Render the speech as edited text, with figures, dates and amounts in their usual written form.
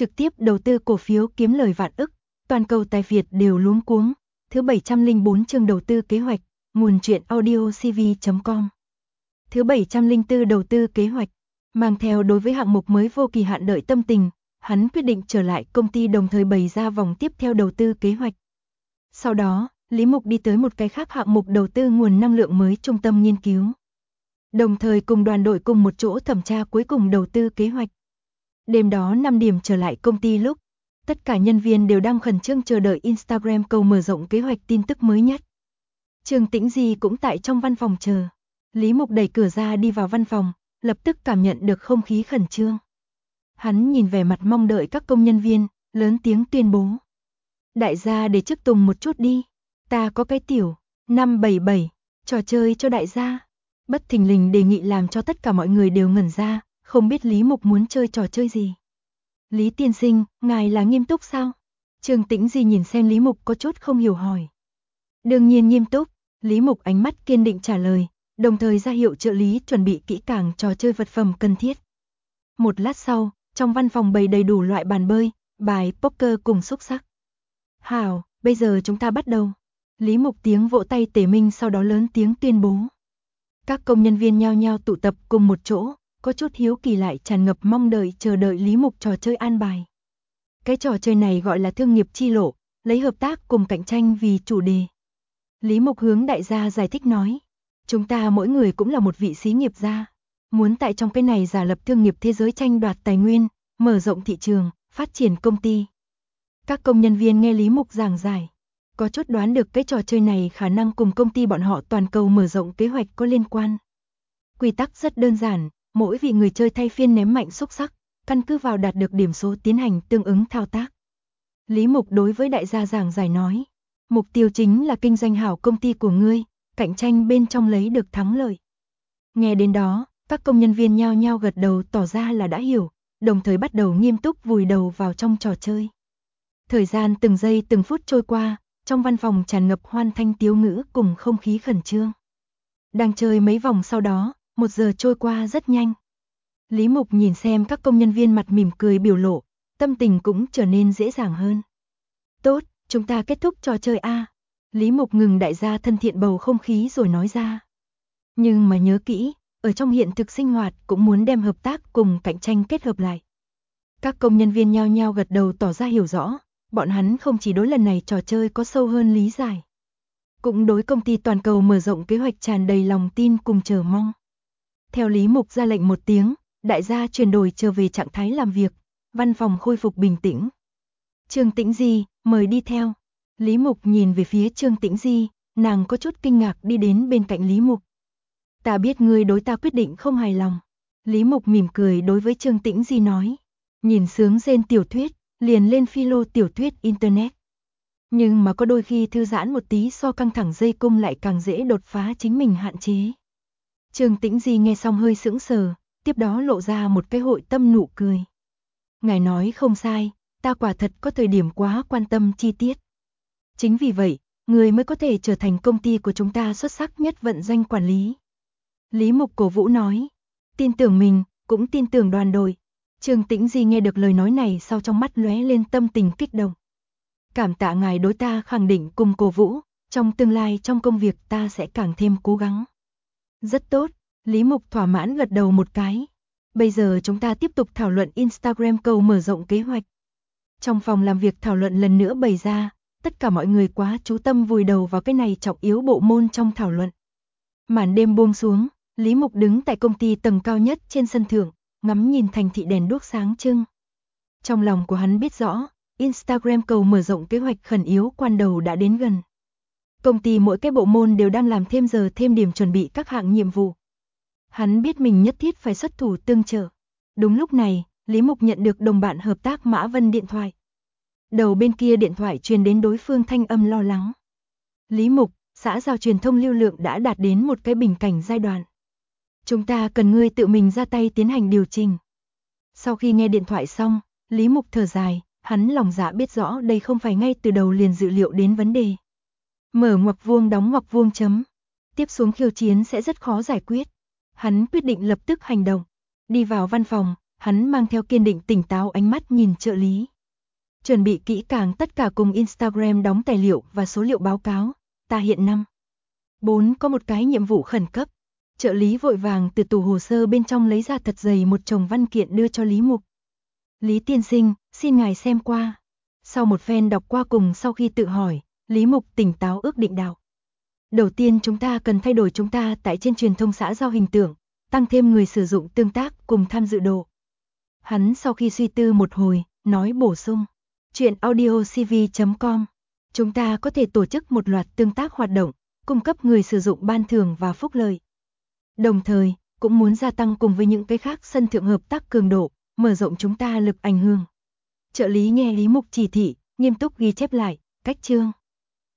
trực tiếp đầu tư cổ phiếu kiếm lời vạn ức, toàn cầu tài Việt đều luống cuống. Thứ 704 chương đầu tư kế hoạch, nguồn truyện audio cv.com. Thứ 704 đầu tư kế hoạch, mang theo đối với hạng mục mới vô kỳ hạn đợi tâm tình, hắn quyết định trở lại công ty đồng thời bày ra vòng tiếp theo đầu tư kế hoạch. Sau đó, Lý Mục đi tới một cái khác hạng mục đầu tư nguồn năng lượng mới trung tâm nghiên cứu. Đồng thời cùng đoàn đội cùng một chỗ thẩm tra cuối cùng đầu tư kế hoạch. Đêm đó 5 điểm trở lại công ty lúc, tất cả nhân viên đều đang khẩn trương chờ đợi Instagram cầu mở rộng kế hoạch tin tức mới nhất. Trương Tĩnh Di cũng tại trong văn phòng chờ. Lý Mục đẩy cửa ra đi vào văn phòng, lập tức cảm nhận được không khí khẩn trương. Hắn nhìn vẻ mặt mong đợi các công nhân viên, lớn tiếng tuyên bố. Đại gia để trước tùng một chút đi, ta có cái tiểu 577 trò chơi cho đại gia. Bất thình lình đề nghị làm cho tất cả mọi người đều ngẩn ra, không biết Lý Mục muốn chơi trò chơi gì. Lý tiên sinh, ngài là nghiêm túc sao? Trương Tĩnh Di nhìn xem Lý Mục có chút không hiểu hỏi. Đương nhiên nghiêm túc, Lý Mục ánh mắt kiên định trả lời, đồng thời ra hiệu trợ lý chuẩn bị kỹ càng trò chơi vật phẩm cần thiết. Một lát sau, trong văn phòng bày đầy đủ loại bàn bơi, bài poker cùng xúc xắc. Hảo, bây giờ chúng ta bắt đầu. Lý Mục tiếng vỗ tay tề minh sau đó lớn tiếng tuyên bố. Các công nhân viên nhao nhao tụ tập cùng một chỗ, có chút hiếu kỳ lại tràn ngập mong đợi chờ đợi Lý Mục trò chơi an bài. Cái trò chơi này gọi là thương nghiệp chi lộ, lấy hợp tác cùng cạnh tranh vì chủ đề. Lý Mục hướng đại gia giải thích nói, chúng ta mỗi người cũng là một vị xí nghiệp gia, muốn tại trong cái này giả lập thương nghiệp thế giới tranh đoạt tài nguyên, mở rộng thị trường, phát triển công ty. Các công nhân viên nghe Lý Mục giảng giải, có chút đoán được cái trò chơi này khả năng cùng công ty bọn họ toàn cầu mở rộng kế hoạch có liên quan. Quy tắc rất đơn giản, mỗi vị người chơi thay phiên ném mạnh xúc xắc, căn cứ vào đạt được điểm số tiến hành tương ứng thao tác. Lý Mục đối với đại gia giảng giải nói, mục tiêu chính là kinh doanh hảo công ty của ngươi, cạnh tranh bên trong lấy được thắng lợi. Nghe đến đó, các công nhân viên nhao nhao gật đầu tỏ ra là đã hiểu, đồng thời bắt đầu nghiêm túc vùi đầu vào trong trò chơi. Thời gian từng giây từng phút trôi qua, trong văn phòng tràn ngập hoan thanh tiếu ngữ cùng không khí khẩn trương. Đang chơi mấy vòng sau đó, 1 giờ trôi qua rất nhanh. Lý Mục nhìn xem các công nhân viên mặt mỉm cười biểu lộ, tâm tình cũng trở nên dễ dàng hơn. Tốt, chúng ta kết thúc trò chơi a. Lý Mục ngừng đại gia thân thiện bầu không khí rồi nói ra. Nhưng mà nhớ kỹ, ở trong hiện thực sinh hoạt cũng muốn đem hợp tác cùng cạnh tranh kết hợp lại. Các công nhân viên nhao nhao gật đầu tỏ ra hiểu rõ, bọn hắn không chỉ đối lần này trò chơi có sâu hơn lý giải, cũng đối công ty toàn cầu mở rộng kế hoạch tràn đầy lòng tin cùng chờ mong. Theo Lý Mục ra lệnh một tiếng, đại gia chuyển đổi trở về trạng thái làm việc, văn phòng khôi phục bình tĩnh. Trương Tĩnh Di, mời đi theo. Lý Mục nhìn về phía Trương Tĩnh Di, nàng có chút kinh ngạc đi đến bên cạnh Lý Mục. Ta biết ngươi đối ta quyết định không hài lòng. Lý Mục mỉm cười đối với Trương Tĩnh Di nói, nhìn sướng rên tiểu thuyết, liền lên philo tiểu thuyết internet. Nhưng mà có đôi khi thư giãn một tí so căng thẳng dây cung lại càng dễ đột phá chính mình hạn chế. Trương Tĩnh Di nghe xong hơi sững sờ, tiếp đó lộ ra một cái hội tâm nụ cười. Ngài nói không sai, ta quả thật có thời điểm quá quan tâm chi tiết. Chính vì vậy, người mới có thể trở thành công ty của chúng ta xuất sắc nhất vận doanh quản lý. Lý Mục cổ vũ nói, tin tưởng mình, cũng tin tưởng đoàn đội. Trương Tĩnh Di nghe được lời nói này sau trong mắt lóe lên tâm tình kích động. Cảm tạ ngài đối ta khẳng định cùng cổ vũ, trong tương lai trong công việc ta sẽ càng thêm cố gắng. Rất tốt, Lý Mục thỏa mãn gật đầu một cái. Bây giờ chúng ta tiếp tục thảo luận Instagram cầu mở rộng kế hoạch. Trong phòng làm việc thảo luận lần nữa bày ra, tất cả mọi người quá chú tâm vùi đầu vào cái này trọng yếu bộ môn trong thảo luận. Màn đêm buông xuống, Lý Mục đứng tại công ty tầng cao nhất trên sân thượng, ngắm nhìn thành thị đèn đuốc sáng trưng. Trong lòng của hắn biết rõ, Instagram cầu mở rộng kế hoạch khẩn yếu quan đầu đã đến gần. Công ty mỗi cái bộ môn đều đang làm thêm giờ thêm điểm chuẩn bị các hạng nhiệm vụ. Hắn biết mình nhất thiết phải xuất thủ tương trợ. Đúng lúc này, Lý Mục nhận được đồng bạn hợp tác Mã Vân điện thoại. Đầu bên kia điện thoại truyền đến đối phương thanh âm lo lắng. Lý Mục, xã giao truyền thông lưu lượng đã đạt đến một cái bình cảnh giai đoạn. Chúng ta cần ngươi tự mình ra tay tiến hành điều chỉnh. Sau khi nghe điện thoại xong, Lý Mục thở dài, hắn lòng dạ biết rõ đây không phải ngay từ đầu liền dự liệu đến vấn đề. Mở ngoặc vuông đóng ngoặc vuông chấm. Tiếp xuống khiêu chiến sẽ rất khó giải quyết. Hắn quyết định lập tức hành động. Đi vào văn phòng, Hắn mang theo kiên định tỉnh táo ánh mắt nhìn trợ lý. Chuẩn bị kỹ càng tất cả cùng Instagram đóng tài liệu và số liệu báo cáo. Ta hiện 4 có một cái nhiệm vụ khẩn cấp. Trợ lý vội vàng từ tủ hồ sơ bên trong lấy ra thật dày một chồng văn kiện đưa cho Lý Mục. Lý tiên sinh, xin ngài xem qua. Sau một phen đọc qua cùng sau khi tự hỏi, Lý Mục tỉnh táo ước định đạo. Đầu tiên chúng ta cần thay đổi chúng ta tại trên truyền thông xã giao hình tượng, tăng thêm người sử dụng tương tác cùng tham dự độ. Hắn sau khi suy tư một hồi, nói bổ sung. Chuyện audiocv.com. Chúng ta có thể tổ chức một loạt tương tác hoạt động, cung cấp người sử dụng ban thưởng và phúc lợi. Đồng thời, cũng muốn gia tăng cùng với những cái khác sân thượng hợp tác cường độ, mở rộng chúng ta lực ảnh hưởng. Trợ lý nghe Lý Mục chỉ thị, nghiêm túc ghi chép lại, cách chương.